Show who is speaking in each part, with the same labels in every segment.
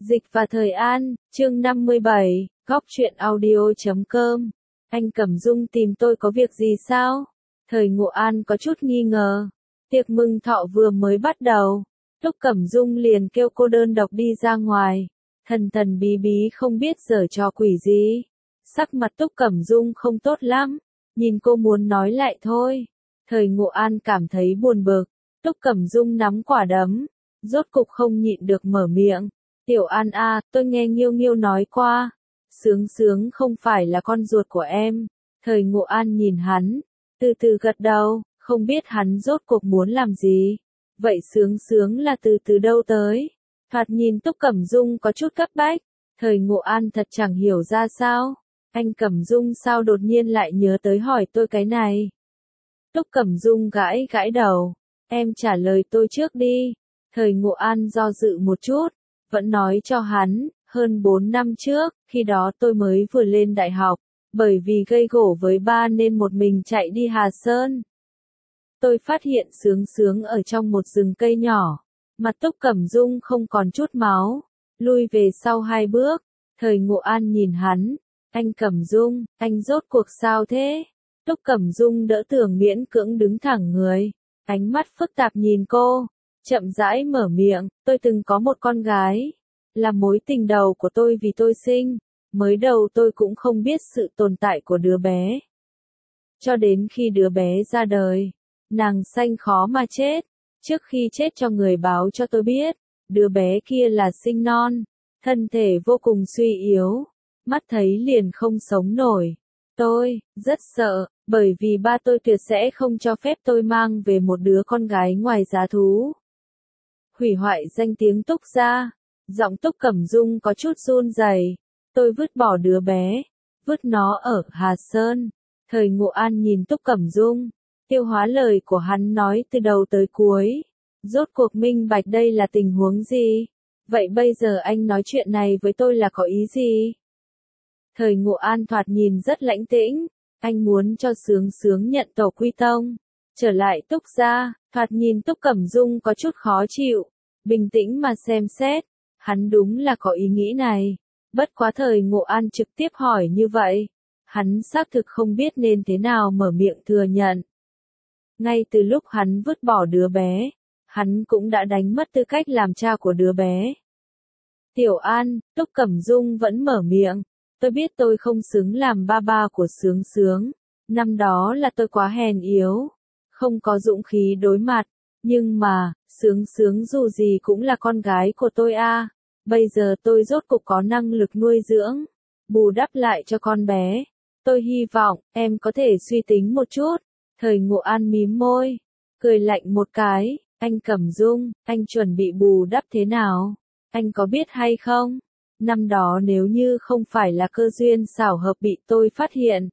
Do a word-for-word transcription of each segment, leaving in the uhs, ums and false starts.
Speaker 1: Dịch và Thời An, chương năm mươi bảy, góc truyện audio chấm com. Anh Cẩm Dung tìm tôi có việc gì sao? Thời Ngộ An có chút nghi ngờ. Tiệc mừng thọ vừa mới bắt đầu. Túc Cẩm Dung liền kêu cô đơn độc đi ra ngoài. Thần thần bí bí không biết giở trò quỷ gì. Sắc mặt Túc Cẩm Dung không tốt lắm. Nhìn cô muốn nói lại thôi. Thời Ngộ An cảm thấy buồn bực. Túc Cẩm Dung nắm quả đấm. Rốt cục không nhịn được mở miệng. Tiểu An a, tôi nghe Nghiêu Nghiêu nói qua. Sướng Sướng không phải là con ruột của em. Thời Ngộ An nhìn hắn. Từ từ gật đầu, không biết hắn rốt cuộc muốn làm gì. Vậy Sướng Sướng là từ từ đâu tới? Thoạt nhìn Túc Cẩm Dung có chút cấp bách. Thời Ngộ An thật chẳng hiểu ra sao. Anh Cẩm Dung sao đột nhiên lại nhớ tới hỏi tôi cái này? Túc Cẩm Dung gãi gãi đầu. Em trả lời tôi trước đi. Thời Ngộ An do dự một chút. Vẫn nói cho hắn, hơn bốn năm trước, khi đó tôi mới vừa lên đại học, bởi vì gây gổ với ba nên một mình chạy đi Hà Sơn. Tôi phát hiện Sướng Sướng ở trong một rừng cây nhỏ, mặt Túc Cẩm Dung không còn chút máu, lui về sau hai bước. Thời Ngộ An nhìn hắn, anh Cẩm Dung, anh rốt cuộc sao thế? Túc Cẩm Dung đỡ tường miễn cưỡng đứng thẳng người, ánh mắt phức tạp nhìn cô. Chậm rãi mở miệng, tôi từng có một con gái, là mối tình đầu của tôi vì tôi sinh, mới đầu tôi cũng không biết sự tồn tại của đứa bé. Cho đến khi đứa bé ra đời, nàng sanh khó mà chết, trước khi chết cho người báo cho tôi biết, đứa bé kia là sinh non, thân thể vô cùng suy yếu, mắt thấy liền không sống nổi. Tôi, rất sợ, bởi vì ba tôi tuyệt sẽ không cho phép tôi mang về một đứa con gái ngoài giá thú. Hủy hoại danh tiếng Túc gia, giọng Túc Cẩm Dung có chút run rẩy. Tôi vứt bỏ đứa bé, vứt nó ở Hà Sơn. Thời Ngộ An nhìn Túc Cẩm Dung, tiêu hóa lời của hắn nói từ đầu tới cuối. Rốt cuộc minh bạch đây là tình huống gì? Vậy bây giờ anh nói chuyện này với tôi là có ý gì? Thời Ngộ An thoạt nhìn rất lãnh tĩnh, anh muốn cho Sướng Sướng nhận tổ quy tông. Trở lại Túc gia, thoạt nhìn Túc Cẩm Dung có chút khó chịu, bình tĩnh mà xem xét, hắn đúng là có ý nghĩ này. Bất quá Thời Ngộ An trực tiếp hỏi như vậy, hắn xác thực không biết nên thế nào mở miệng thừa nhận. Ngay từ lúc hắn vứt bỏ đứa bé, hắn cũng đã đánh mất tư cách làm cha của đứa bé. Tiểu An, Túc Cẩm Dung vẫn mở miệng, tôi biết tôi không xứng làm ba ba của Sướng Sướng, năm đó là tôi quá hèn yếu. Không có dũng khí đối mặt, nhưng mà, Sướng Sướng dù gì cũng là con gái của tôi a. À. Bây giờ tôi rốt cục có năng lực nuôi dưỡng, bù đắp lại cho con bé. Tôi hy vọng, em có thể suy tính một chút. Thời Ngộ An mím môi, cười lạnh một cái, anh Cẩm Dung, anh chuẩn bị bù đắp thế nào? Anh có biết hay không? Năm đó nếu như không phải là cơ duyên xảo hợp bị tôi phát hiện,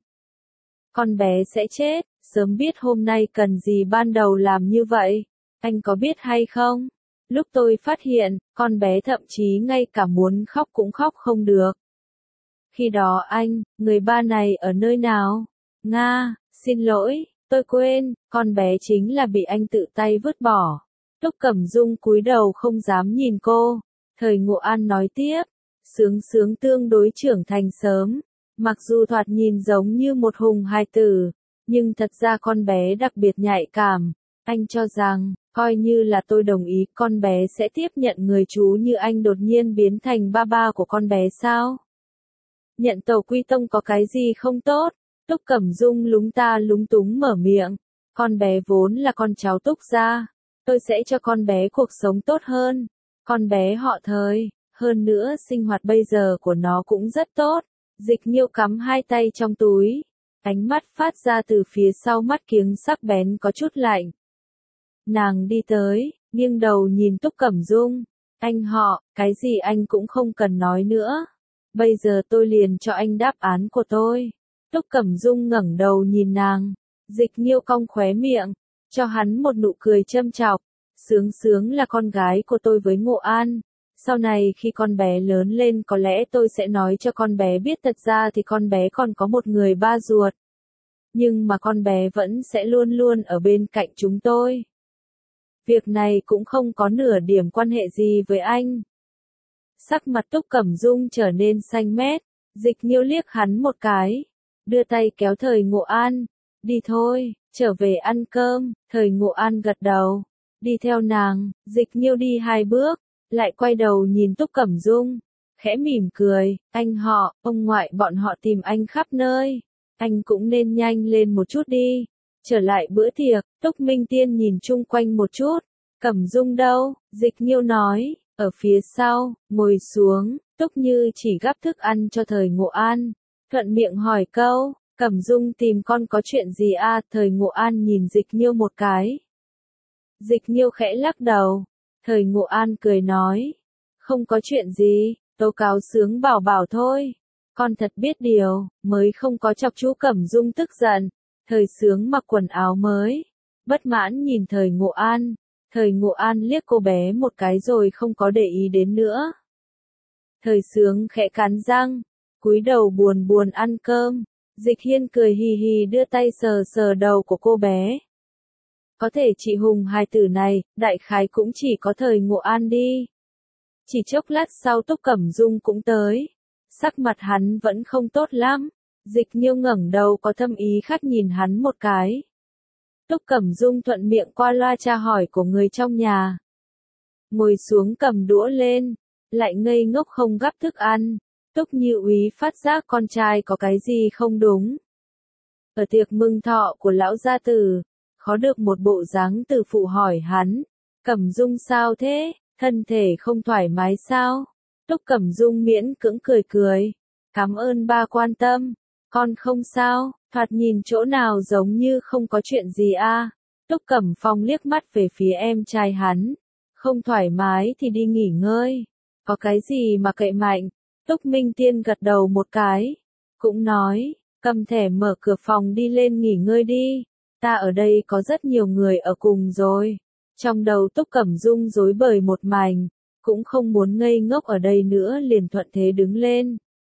Speaker 1: con bé sẽ chết. Sớm biết hôm nay cần gì ban đầu làm như vậy, anh có biết hay không? Lúc tôi phát hiện, con bé thậm chí ngay cả muốn khóc cũng khóc không được. Khi đó anh, người ba này ở nơi nào? Nga, xin lỗi, tôi quên, con bé chính là bị anh tự tay vứt bỏ. Túc Cẩm Dung cúi đầu không dám nhìn cô. Thời Ngộ An nói tiếp, Sướng Sướng tương đối trưởng thành sớm, mặc dù thoạt nhìn giống như một hùng hài tử. Nhưng thật ra con bé đặc biệt nhạy cảm, anh cho rằng, coi như là tôi đồng ý con bé sẽ tiếp nhận người chú như anh đột nhiên biến thành ba ba của con bé sao? Nhận tổ quy tông có cái gì không tốt? Túc Cẩm Dung lúng ta lúng túng mở miệng, con bé vốn là con cháu Túc gia, tôi sẽ cho con bé cuộc sống tốt hơn, con bé họ Thời, hơn nữa sinh hoạt bây giờ của nó cũng rất tốt. Dịch Nghiêu cắm hai tay trong túi. Ánh mắt phát ra từ phía sau mắt kiếng sắc bén có chút lạnh. Nàng đi tới, nghiêng đầu nhìn Túc Cẩm Dung. Anh họ, cái gì anh cũng không cần nói nữa. Bây giờ tôi liền cho anh đáp án của tôi. Túc Cẩm Dung ngẩng đầu nhìn nàng. Dịch Nghiêu cong khóe miệng, cho hắn một nụ cười châm chọc. Sướng Sướng là con gái của tôi với Ngộ An. Sau này khi con bé lớn lên có lẽ tôi sẽ nói cho con bé biết thật ra thì con bé còn có một người ba ruột. Nhưng mà con bé vẫn sẽ luôn luôn ở bên cạnh chúng tôi. Việc này cũng không có nửa điểm quan hệ gì với anh. Sắc mặt Túc Cẩm Dung trở nên xanh mét, Dịch Nhiêu liếc hắn một cái, đưa tay kéo Thời Ngộ An, đi thôi, trở về ăn cơm. Thời Ngộ An gật đầu, đi theo nàng. Dịch Nhiêu đi hai bước, lại quay đầu nhìn Túc Cẩm Dung, khẽ mỉm cười, anh họ, ông ngoại bọn họ tìm anh khắp nơi, anh cũng nên nhanh lên một chút đi. Trở lại bữa tiệc, Túc Minh Tiên nhìn chung quanh một chút, Cẩm Dung đâu? Dịch Nhiêu nói, ở phía sau, ngồi xuống. Túc Như chỉ gắp thức ăn cho Thời Ngộ An, thuận miệng hỏi câu, Cẩm Dung tìm con có chuyện gì à? Thời Ngộ An nhìn Dịch Nhiêu một cái. Dịch Nhiêu khẽ lắc đầu. Thời Ngộ An cười nói, không có chuyện gì, tố cáo sướng bảo bảo thôi. Con thật biết điều, mới không có chọc chú Cẩm Dung tức giận. Thời Sướng mặc quần áo mới, bất mãn nhìn Thời Ngộ An. Thời Ngộ An liếc cô bé một cái rồi không có để ý đến nữa. Thời Sướng khẽ cắn răng, cúi đầu buồn buồn ăn cơm. Dịch Hiên cười hì hì đưa tay sờ sờ đầu của cô bé. Có thể chị Hùng hài tử này, đại khái cũng chỉ có Thời Ngộ An đi. Chỉ chốc lát sau Túc Cẩm Dung cũng tới. Sắc mặt hắn vẫn không tốt lắm. Dịch Nhiêu ngẩng đầu có thâm ý khác nhìn hắn một cái. Túc Cẩm Dung thuận miệng qua loa tra hỏi của người trong nhà. Ngồi xuống cầm đũa lên, lại ngây ngốc không gắp thức ăn. Túc Như Úy phát giác con trai có cái gì không đúng. Ở tiệc mừng thọ của lão gia tử, khó được một bộ dáng từ phụ hỏi hắn, Cẩm Dung sao thế, thân thể không thoải mái sao? Túc Cẩm Dung miễn cưỡng cười cười, cảm ơn ba quan tâm, con không sao, thoạt nhìn chỗ nào giống như không có chuyện gì a. Túc Cẩm Phong liếc mắt về phía em trai hắn, không thoải mái thì đi nghỉ ngơi, có cái gì mà cậy mạnh. Túc Minh Tiên gật đầu một cái, cũng nói, cầm thẻ mở cửa phòng đi lên nghỉ ngơi đi, ta ở đây có rất nhiều người ở cùng rồi. Trong đầu Túc Cẩm Dung rối bời một mảnh, cũng không muốn ngây ngốc ở đây nữa liền thuận thế đứng lên.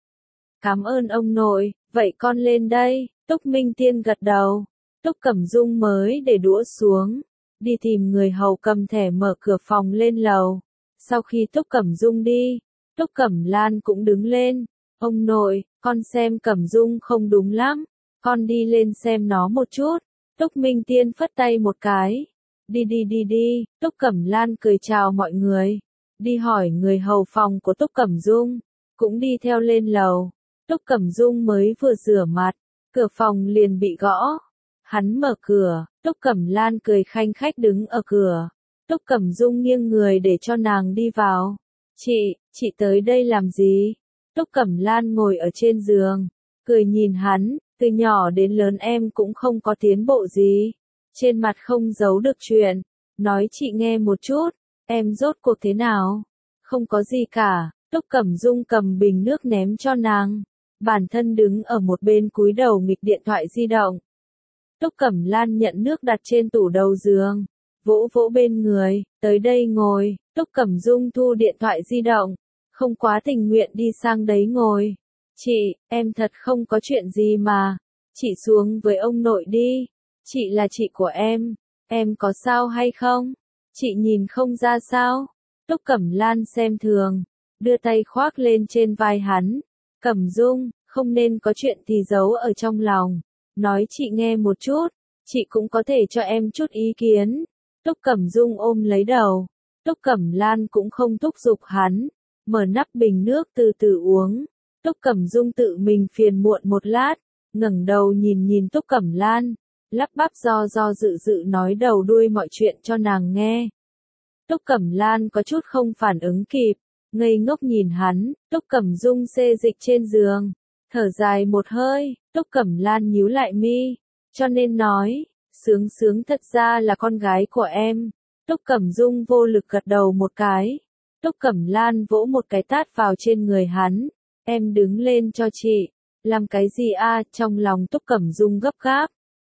Speaker 1: Cảm ơn ông nội, vậy con lên đây. Túc Minh Tiên gật đầu, Túc Cẩm Dung mới để đũa xuống, đi tìm người hầu cầm thẻ mở cửa phòng lên lầu. Sau khi Túc Cẩm Dung đi, Túc Cẩm Lan cũng đứng lên, ông nội, con xem Cẩm Dung không đúng lắm, con đi lên xem nó một chút. Túc Minh Tiên phất tay một cái, đi đi đi đi. Túc Cẩm Lan cười chào mọi người, đi hỏi người hầu phòng của Túc Cẩm Dung, cũng đi theo lên lầu. Túc Cẩm Dung mới vừa rửa mặt, cửa phòng liền bị gõ. Hắn mở cửa, Túc Cẩm Lan cười khanh khách đứng ở cửa. Túc Cẩm Dung nghiêng người để cho nàng đi vào. Chị, chị tới đây làm gì? Túc Cẩm Lan ngồi ở trên giường, cười nhìn hắn, từ nhỏ đến lớn em cũng không có tiến bộ gì. Trên mặt không giấu được chuyện, nói chị nghe một chút, em rốt cuộc thế nào? Không có gì cả. Túc Cẩm Dung cầm bình nước ném cho nàng, bản thân đứng ở một bên cúi đầu nghịch điện thoại di động. Túc Cẩm Lan nhận nước đặt trên tủ đầu giường, vỗ vỗ bên người, tới đây ngồi. Túc Cẩm Dung thu điện thoại di động, không quá tình nguyện đi sang đấy ngồi. Chị, em thật không có chuyện gì mà, chị xuống với ông nội đi, chị là chị của em, em có sao hay không? Chị nhìn không ra sao? Túc Cẩm Lan xem thường, đưa tay khoác lên trên vai hắn. Cẩm Dung, không nên có chuyện thì giấu ở trong lòng, nói chị nghe một chút, chị cũng có thể cho em chút ý kiến. Túc Cẩm Dung ôm lấy đầu, Túc Cẩm Lan cũng không thúc giục hắn, mở nắp bình nước từ từ uống. Túc Cẩm Dung tự mình phiền muộn một lát, ngẩng đầu nhìn nhìn Túc Cẩm Lan, lắp bắp do do dự dự nói đầu đuôi mọi chuyện cho nàng nghe. Túc Cẩm Lan có chút không phản ứng kịp, ngây ngốc nhìn hắn. Túc Cẩm Dung xê dịch trên giường, thở dài một hơi. Túc Cẩm Lan nhíu lại mi, cho nên nói, Sướng Sướng thật ra là con gái của em. Túc Cẩm Dung vô lực gật đầu một cái. Túc Cẩm Lan vỗ một cái tát vào trên người hắn, em đứng lên cho chị. Làm cái gì a? Trong lòng Túc Cẩm Dung gấp gáp,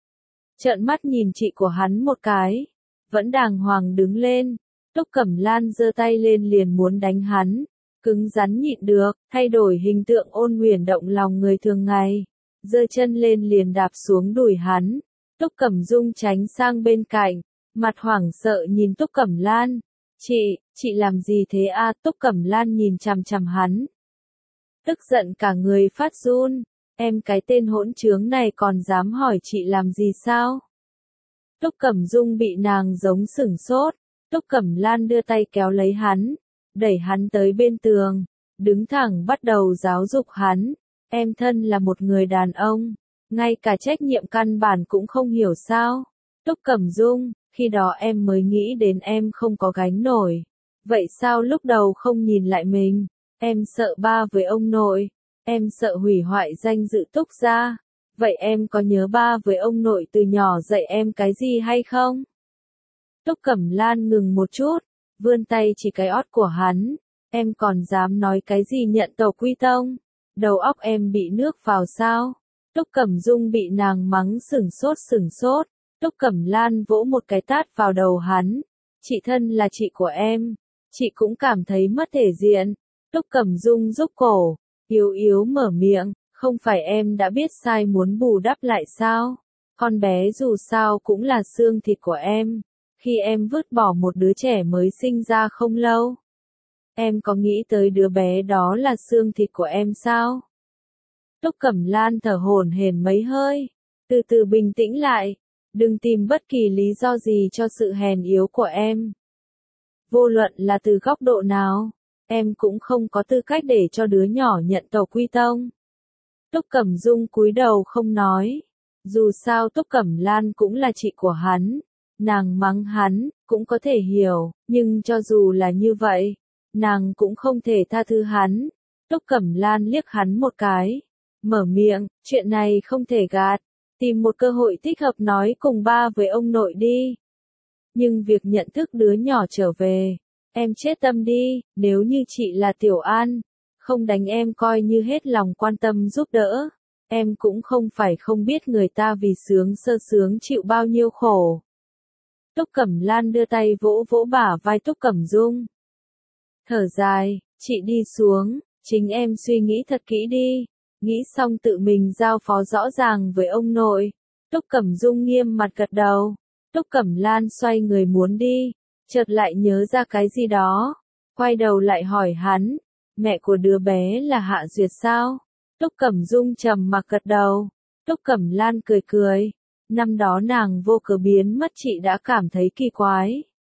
Speaker 1: trợn mắt nhìn chị của hắn một cái, vẫn đàng hoàng đứng lên. Túc Cẩm Lan giơ tay lên liền muốn đánh hắn, cứng rắn nhịn được, thay đổi hình tượng ôn huyền động lòng người thường ngày, giơ chân lên liền đạp xuống đùi hắn. Túc Cẩm Dung tránh sang bên cạnh, mặt hoảng sợ nhìn Túc Cẩm Lan, Chị, chị làm gì thế a? Túc Cẩm Lan nhìn chằm chằm hắn. Tức giận cả người phát run. Em cái tên hỗn trướng này còn dám hỏi chị làm gì sao? Túc Cẩm Dung bị nàng giống sửng sốt. Túc Cẩm Lan đưa tay kéo lấy hắn, đẩy hắn tới bên tường, đứng thẳng bắt đầu giáo dục hắn. Em thân là một người đàn ông, ngay cả trách nhiệm căn bản cũng không hiểu sao? Túc Cẩm Dung, khi đó em mới nghĩ đến em không có gánh nổi. Vậy sao lúc đầu không nhìn lại mình? Em sợ ba với ông nội, em sợ hủy hoại danh dự Túc gia. Vậy em có nhớ ba với ông nội từ nhỏ dạy em cái gì hay không? Túc Cẩm Lan ngừng một chút, vươn tay chỉ cái ót của hắn. Em còn dám nói cái gì nhận tổ quy tông? Đầu óc em bị nước vào sao? Túc Cẩm Dung bị nàng mắng sửng sốt sửng sốt. Túc Cẩm Lan vỗ một cái tát vào đầu hắn. Chị thân là chị của em, chị cũng cảm thấy mất thể diện. Túc Cẩm Dung rúc cổ, yếu yếu mở miệng, không phải em đã biết sai muốn bù đắp lại sao? Con bé dù sao cũng là xương thịt của em. Khi em vứt bỏ một đứa trẻ mới sinh ra không lâu, em có nghĩ tới đứa bé đó là xương thịt của em sao? Túc Cẩm Lan thở hổn hển mấy hơi, từ từ bình tĩnh lại, đừng tìm bất kỳ lý do gì cho sự hèn yếu của em. Vô luận là từ góc độ nào, em cũng không có tư cách để cho đứa nhỏ nhận tổ quy tông. Túc Cẩm Dung cúi đầu không nói, dù sao Túc Cẩm Lan cũng là chị của hắn. Nàng mắng hắn, cũng có thể hiểu, nhưng cho dù là như vậy, nàng cũng không thể tha thứ hắn. Túc Cẩm Lan liếc hắn một cái, mở miệng, chuyện này không thể gạt, tìm một cơ hội thích hợp nói cùng ba với ông nội đi. Nhưng việc nhận thức đứa nhỏ trở về, em chết tâm đi, nếu như chị là Tiểu An, không đánh em coi như hết lòng quan tâm giúp đỡ, em cũng không phải không biết người ta vì sướng sơ sướng chịu bao nhiêu khổ. Túc Cẩm Lan đưa tay vỗ vỗ bả vai Túc Cẩm Dung. Thở dài, chị đi xuống, chính em suy nghĩ thật kỹ đi, nghĩ xong tự mình giao phó rõ ràng với ông nội. Túc Cẩm Dung nghiêm mặt gật đầu. Túc Cẩm Lan xoay người muốn đi, chợt lại nhớ ra cái gì đó, quay đầu lại hỏi hắn, mẹ của đứa bé là Hạ Duyệt sao? Túc Cẩm Dung trầm mặc gật đầu. Túc Cẩm Lan cười cười. Năm đó nàng vô cớ biến mất chị đã cảm thấy kỳ quái.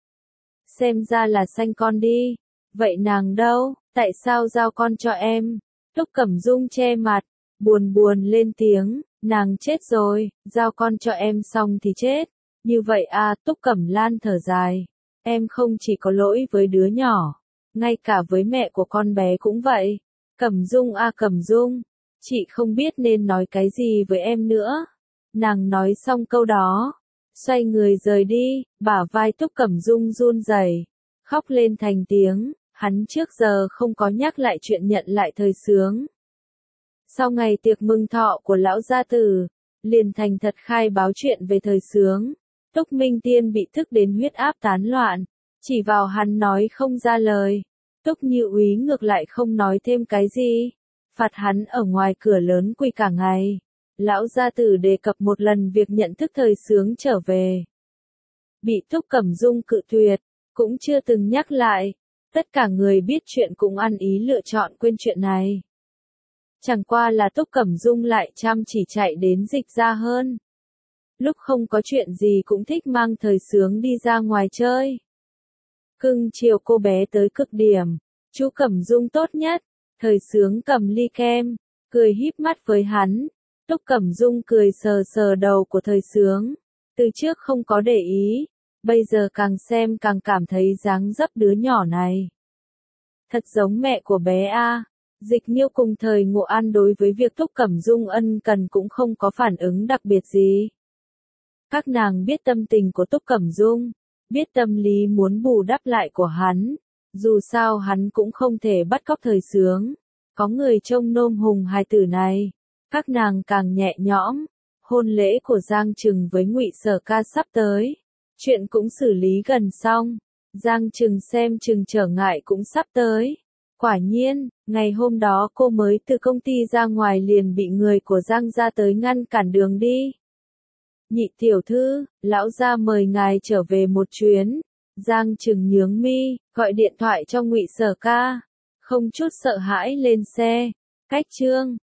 Speaker 1: Xem ra là sanh con đi. Vậy nàng đâu, tại sao giao con cho em? Túc Cẩm Dung che mặt, buồn buồn lên tiếng, nàng chết rồi, giao con cho em xong thì chết. Như vậy à, Túc Cẩm Lan thở dài. Em không chỉ có lỗi với đứa nhỏ, ngay cả với mẹ của con bé cũng vậy. Cẩm Dung à Cẩm Dung, chị không biết nên nói cái gì với em nữa. Nàng nói xong câu đó, xoay người rời đi, bả vai Túc Cẩm Dung run rẩy, khóc lên thành tiếng, hắn trước giờ không có nhắc lại chuyện nhận lại thời xướng. Sau ngày tiệc mừng thọ của lão gia tử, liền thành thật khai báo chuyện về thời xướng. Túc Minh Tiên bị thức đến huyết áp tán loạn, chỉ vào hắn nói không ra lời. Túc Như Úy ngược lại không nói thêm cái gì, phạt hắn ở ngoài cửa lớn quỳ cả ngày. Lão gia tử đề cập một lần việc nhận thức thời xướng trở về. Bị Túc Cẩm Dung cự tuyệt, cũng chưa từng nhắc lại. Tất cả người biết chuyện cũng ăn ý lựa chọn quên chuyện này. Chẳng qua là Túc Cẩm Dung lại chăm chỉ chạy đến Dịch Gia hơn. Lúc không có chuyện gì cũng thích mang thời xướng đi ra ngoài chơi. Cưng chiều cô bé tới cực điểm. Chú Cẩm Dung tốt nhất. Thời xướng cầm ly kem, cười híp mắt với hắn. Túc Cẩm Dung cười sờ sờ đầu của thời xướng. Từ trước không có để ý, bây giờ càng xem càng cảm thấy dáng dấp đứa nhỏ này. Thật giống mẹ của bé A. Dịch Nhiêu cùng thời Ngộ An đối với việc Túc Cẩm Dung ân cần cũng không có phản ứng đặc biệt gì. Các nàng biết tâm tình của Túc Cẩm Dung, biết tâm lý muốn bù đắp lại của hắn. Dù sao hắn cũng không thể bắt cóc thời xướng. Có người trông nom hùng hài tử này. Các nàng càng nhẹ nhõm. Hôn lễ của Giang Trừng với Ngụy Sở Ca sắp tới. Chuyện cũng xử lý gần xong. Giang Trừng xem chừng trở ngại cũng sắp tới. Quả nhiên, ngày hôm đó cô mới từ công ty ra ngoài liền bị người của Giang gia tới ngăn cản đường đi. Nhị tiểu thư, lão gia mời ngài trở về một chuyến. Giang Trừng nhướng mi, gọi điện thoại cho Ngụy Sở Ca, không chút sợ hãi lên xe. Cách Trương